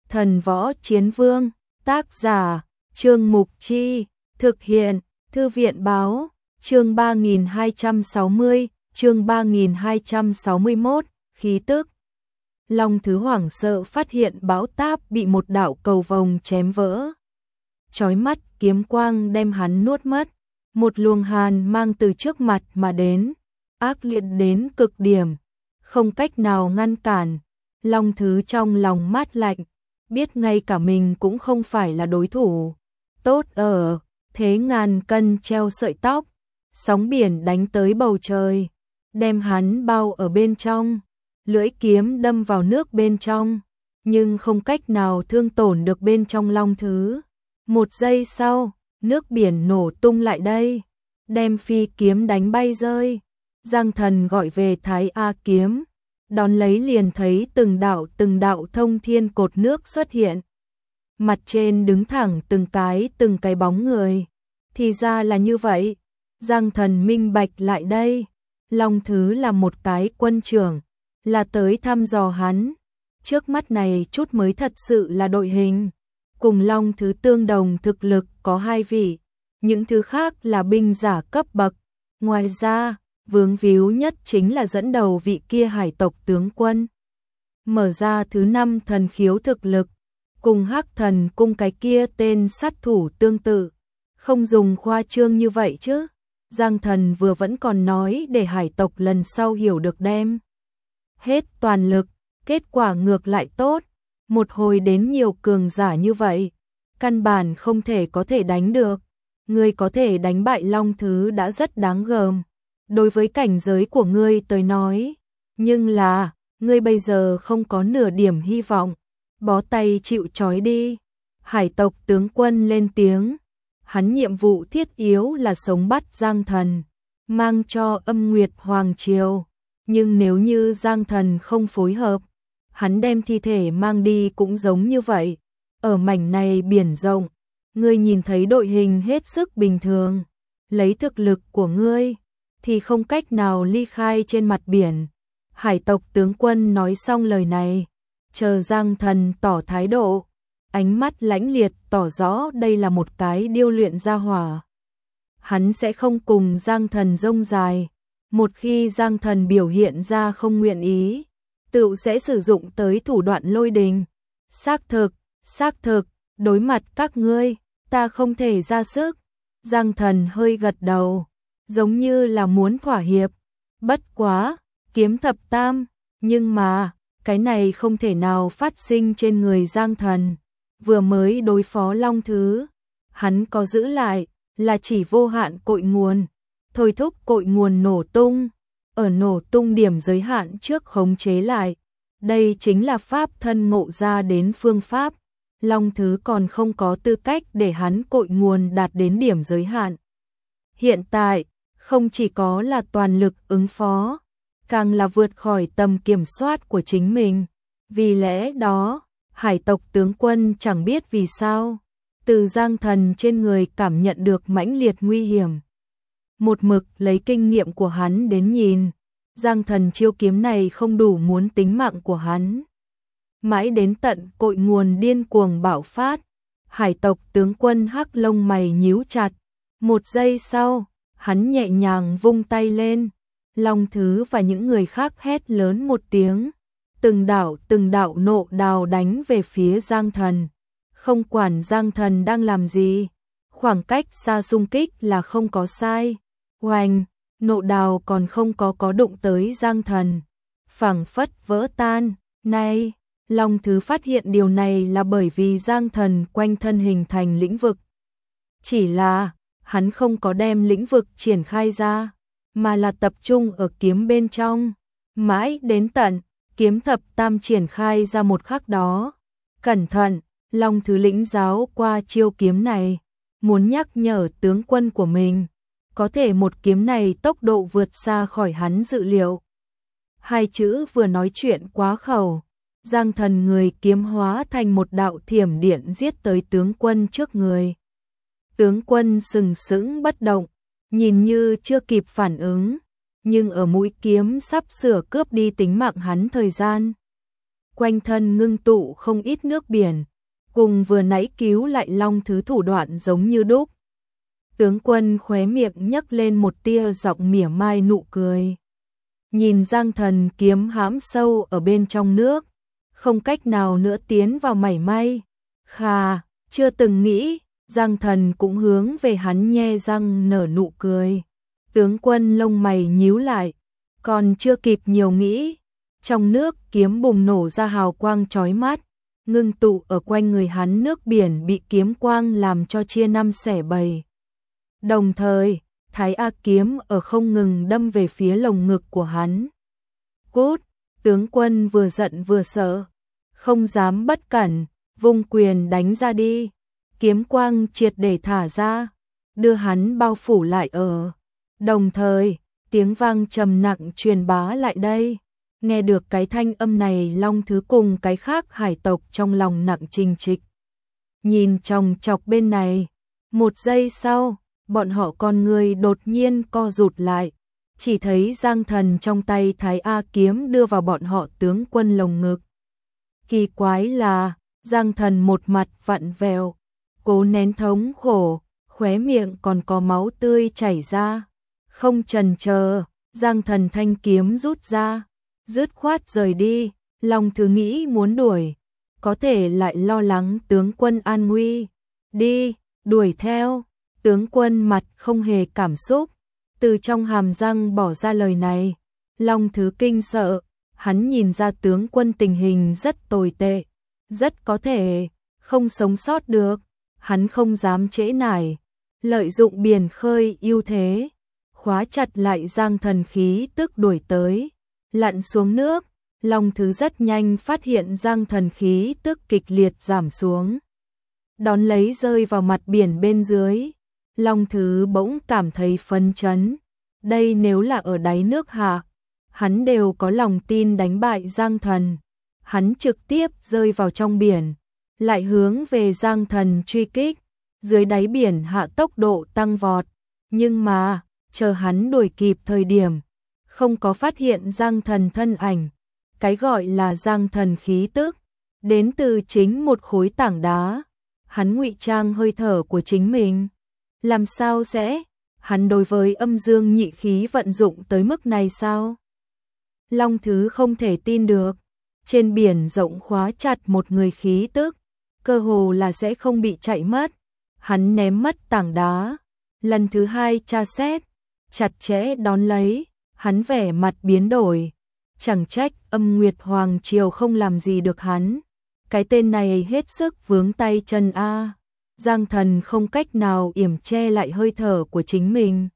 Thần Võ Chiến Vương, tác giả, Trương Mục Chi, thực hiện, Thư viện Báo, chương 3260, chương 3261, khí tức. Long Thứ hoảng sợ phát hiện bão táp bị một đạo cầu vồng chém vỡ. Chói mắt kiếm quang đem hắn nuốt mất, một luồng hàn mang từ trước mặt mà đến, ác liệt đến cực điểm, không cách nào ngăn cản. Long Thứ trong lòng mát lạnh, biết ngay cả mình cũng không phải là đối thủ. Tốt ở, thế ngàn cân treo sợi tóc, sóng biển đánh tới bầu trời, đem hắn bao ở bên trong, lưỡi kiếm đâm vào nước bên trong, nhưng không cách nào thương tổn được bên trong Long Thứ. Một giây sau, nước biển nổ tung lại đây, đem phi kiếm đánh bay rơi. Giang Thần gọi về Thái A kiếm, đón lấy liền thấy từng đạo thông thiên cột nước xuất hiện. Mặt trên đứng thẳng từng cái bóng người. Thì ra là như vậy, Giang Thần minh bạch lại đây. Long Thứ là một cái quân trưởng, là tới thăm dò hắn. Trước mắt này chút mới thật sự là đội hình. Cùng Long Thứ tương đồng thực lực có 2 vị, những thứ khác là binh giả cấp bậc. Ngoài ra, vướng víu nhất chính là dẫn đầu vị kia hải tộc tướng quân. Mở ra thứ 5 thần khiếu thực lực, cùng Hắc Thần cung cái kia tên sát thủ tương tự. Không dùng khoa trương như vậy chứ. Giang Thần vừa vẫn còn nói để hải tộc lần sau hiểu được đem hết toàn lực, kết quả ngược lại tốt. Một hồi đến nhiều cường giả như vậy, căn bản không thể có thể đánh được. Ngươi có thể đánh bại Long Thứ đã rất đáng gờm, đối với cảnh giới của ngươi tới nói. Nhưng là, ngươi bây giờ không có nửa điểm hy vọng, bó tay chịu trói đi. Hải tộc tướng quân lên tiếng, hắn nhiệm vụ thiết yếu là sống bắt Giang Thần, mang cho Âm Nguyệt Hoàng Triều. Nhưng nếu như Giang Thần không phối hợp, hắn đem thi thể mang đi cũng giống như vậy. Ở mảnh này biển rộng, ngươi nhìn thấy đội hình hết sức bình thường, lấy thực lực của ngươi thì không cách nào ly khai trên mặt biển. Hải tộc tướng quân nói xong lời này, chờ Giang Thần tỏ thái độ, ánh mắt lãnh liệt tỏ rõ đây là một cái điêu luyện gia hỏa. Hắn sẽ không cùng Giang Thần rông dài, một khi Giang Thần biểu hiện ra không nguyện ý, tự sẽ sử dụng tới thủ đoạn lôi đình. Xác thực, đối mặt các ngươi, ta không thể ra sức. Giang Thần hơi gật đầu, giống như là muốn thỏa hiệp. Bất quá, kiếm thập tam, nhưng mà, cái này không thể nào phát sinh trên người Giang Thần. Vừa mới đối phó Long Thứ, hắn có giữ lại, là chỉ vô hạn cội nguồn, thôi thúc cội nguồn nổ tung, ở nổ tung điểm giới hạn trước khống chế lại. Đây chính là pháp thân ngộ ra đến phương pháp. Long Thứ còn không có tư cách để hắn cội nguồn đạt đến điểm giới hạn. Hiện tại, không chỉ có là toàn lực ứng phó, càng là vượt khỏi tầm kiểm soát của chính mình. Vì lẽ đó, hải tộc tướng quân chẳng biết vì sao, từ Giang Thần trên người cảm nhận được mãnh liệt nguy hiểm. Một mực lấy kinh nghiệm của hắn đến nhìn, Giang Thần chiêu kiếm này không đủ muốn tính mạng của hắn. Mãi đến tận cội nguồn điên cuồng bạo phát, hải tộc tướng quân hắc lông mày nhíu chặt. Một giây sau, hắn nhẹ nhàng vung tay lên, Long Thứ và những người khác hét lớn một tiếng. Từng đạo nộ đào đánh về phía Giang Thần. Không quản Giang Thần đang làm gì, khoảng cách xa xung kích là không có sai. Oanh, nộ đào còn không có đụng tới Giang Thần, phảng phất vỡ tan. Này, Long Thứ phát hiện điều này là bởi vì Giang Thần quanh thân hình thành lĩnh vực. Chỉ là, hắn không có đem lĩnh vực triển khai ra, mà là tập trung ở kiếm bên trong. Mãi đến tận, kiếm thập tam triển khai ra một khắc đó. Cẩn thận, Long Thứ lĩnh giáo qua chiêu kiếm này, muốn nhắc nhở tướng quân của mình. Có thể một kiếm này tốc độ vượt xa khỏi hắn dự liệu. Hai chữ vừa nói chuyện quá khẩu, Giang Thần người kiếm hóa thành một đạo thiểm điện giết tới tướng quân trước người. Tướng quân sừng sững bất động, nhìn như chưa kịp phản ứng, nhưng ở mũi kiếm sắp sửa cướp đi tính mạng hắn thời gian. quanh thân ngưng tụ không ít nước biển, cùng vừa nãy cứu lại Long Thứ thủ đoạn giống như đúc. Tướng quân khóe miệng nhấc lên một tia giọng mỉa mai nụ cười. Nhìn Giang Thần kiếm hãm sâu ở bên trong nước, không cách nào nữa tiến vào mảy may. Khà, chưa từng nghĩ, Giang Thần cũng hướng về hắn nhe răng nở nụ cười. Tướng quân lông mày nhíu lại, còn chưa kịp nhiều nghĩ, trong nước kiếm bùng nổ ra hào quang chói mắt, ngưng tụ ở quanh người hắn, nước biển bị kiếm quang làm cho chia năm xẻ bảy. Đồng thời, Thái A kiếm ở không ngừng đâm về phía lồng ngực của hắn. Cút, tướng quân vừa giận vừa sợ, không dám bất cẩn, vung quyền đánh ra đi. Kiếm quang triệt để thả ra, đưa hắn bao phủ lại ở. Đồng thời, tiếng vang trầm nặng truyền bá lại đây. Nghe được cái thanh âm này, Long Thứ cùng cái khác hải tộc trong lòng nặng trịch trịch. Nhìn chòng chọc bên này, một giây sau, bọn họ con người đột nhiên co rụt lại, chỉ thấy Giang Thần trong tay Thái A kiếm đưa vào bọn họ tướng quân lồng ngực. Kỳ quái là, Giang Thần một mặt vặn vẹo, cố nén thống khổ, khóe miệng còn có máu tươi chảy ra. Không chần chờ, Giang Thần thanh kiếm rút ra, dứt khoát rời đi. Long Thứ nghĩ muốn đuổi, có thể lại lo lắng tướng quân an nguy. Đi, đuổi theo. Tướng quân mặt không hề cảm xúc, từ trong hàm răng bỏ ra lời này. Long Thứ kinh sợ, hắn nhìn ra tướng quân tình hình rất tồi tệ, rất có thể không sống sót được. Hắn không dám trễ nải, lợi dụng biển khơi ưu thế, khóa chặt lại Giang Thần khí tức đuổi tới, lặn xuống nước. Long Thứ rất nhanh phát hiện Giang Thần khí tức kịch liệt giảm xuống, đón lấy rơi vào mặt biển bên dưới. Long Thứ bỗng cảm thấy phấn chấn, đây nếu là ở đáy nước hạ, hắn đều có lòng tin đánh bại Giang Thần. Hắn trực tiếp rơi vào trong biển, lại hướng về Giang Thần truy kích, dưới đáy biển hạ tốc độ tăng vọt. Nhưng mà, chờ hắn đuổi kịp thời điểm, không có phát hiện Giang Thần thân ảnh. Cái gọi là Giang Thần khí tức, đến từ chính một khối tảng đá. Hắn ngụy trang hơi thở của chính mình. Làm sao sẽ? Hắn đối với âm dương nhị khí vận dụng tới mức này sao? Long Thứ không thể tin được. Trên biển rộng khóa chặt một người khí tức, cơ hồ là sẽ không bị chạy mất. Hắn ném mất tảng đá, lần thứ hai tra xét, chặt chẽ đón lấy. Hắn vẻ mặt biến đổi, chẳng trách Âm Nguyệt Hoàng Triều không làm gì được hắn. Cái tên này hết sức vướng tay chân a. Giang Thần không cách nào yểm che lại hơi thở của chính mình.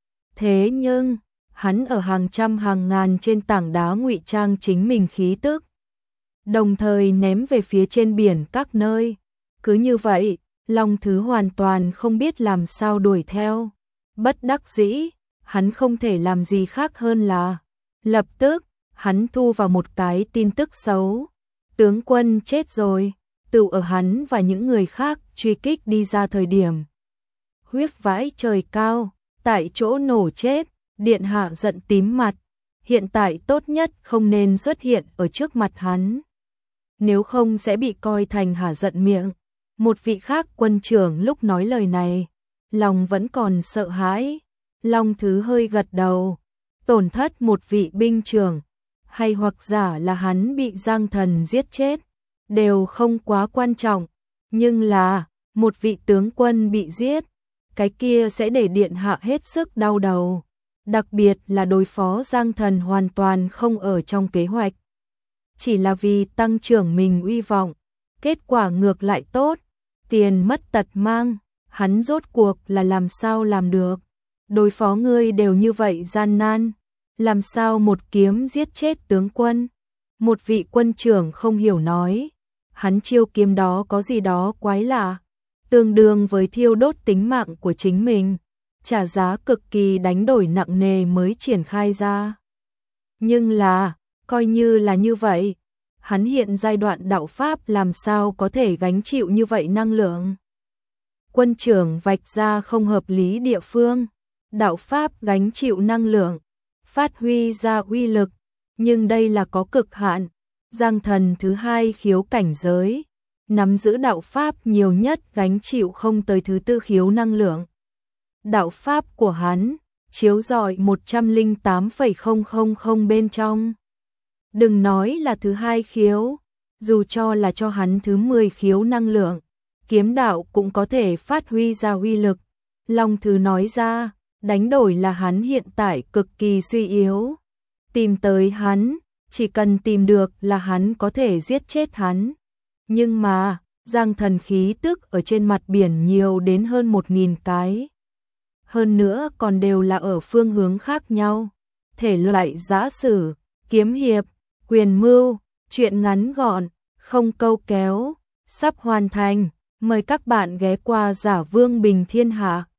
Thế nhưng, hắn ở hàng trăm hàng ngàn trên tảng đá ngụy trang chính mình khí tức, đồng thời ném về phía trên biển các nơi. Cứ như vậy, Long Thứ hoàn toàn không biết làm sao đuổi theo. Bất đắc dĩ, hắn không thể làm gì khác hơn là lập tức, hắn thu vào một cái tin tức xấu. Tướng quân chết rồi. Tự ở hắn và những người khác truy kích đi ra thời điểm, huyết vãi trời cao, tại chỗ nổ chết. Điện hạ giận tím mặt, hiện tại tốt nhất không nên xuất hiện ở trước mặt hắn, nếu không sẽ bị coi thành hả giận miệng. Một vị khác quân trưởng lúc nói lời này, lòng vẫn còn sợ hãi. Long Thứ hơi gật đầu, tổn thất một vị binh trưởng, hay hoặc giả là hắn bị Giang Thần giết chết, đều không quá quan trọng. Nhưng là, một vị tướng quân bị giết, cái kia sẽ để điện hạ hết sức đau đầu. Đặc biệt là đối phó Giang Thần hoàn toàn không ở trong kế hoạch. Chỉ là vì tăng trưởng mình uy vọng, kết quả ngược lại tốt, tiền mất tật mang. Hắn rốt cuộc là làm sao làm được? Đối phó ngươi đều như vậy gian nan, làm sao một kiếm giết chết tướng quân? Một vị quân trưởng không hiểu nói, hắn chiêu kiếm đó có gì đó quái lạ, tương đương với thiêu đốt tính mạng của chính mình, trả giá cực kỳ đánh đổi nặng nề mới triển khai ra. Nhưng là, coi như là như vậy, hắn hiện giai đoạn đạo pháp làm sao có thể gánh chịu như vậy năng lượng? Quân trưởng vạch ra không hợp lý địa phương, đạo pháp gánh chịu năng lượng, phát huy ra uy lực, nhưng đây là có cực hạn. Giang Thần thứ hai khiếu cảnh giới, nắm giữ đạo pháp nhiều nhất gánh chịu không tới thứ tư khiếu năng lượng. Đạo pháp của hắn chiếu rọi 108,000 bên trong. Đừng nói là thứ hai khiếu, dù cho là cho hắn thứ 10 khiếu năng lượng, kiếm đạo cũng có thể phát huy ra uy lực. Long Thứ nói ra, đánh đổi là hắn hiện tại cực kỳ suy yếu. Tìm tới hắn, chỉ cần tìm được là hắn có thể giết chết hắn. Nhưng mà, Giang Thần khí tức ở trên mặt biển nhiều đến hơn 1000 cái. Hơn nữa còn đều là ở phương hướng khác nhau. Thể loại giã sử, kiếm hiệp, quyền mưu, truyện ngắn gọn, không câu kéo, sắp hoàn thành. Mời các bạn ghé qua Giả Vương Bình Thiên Hạ.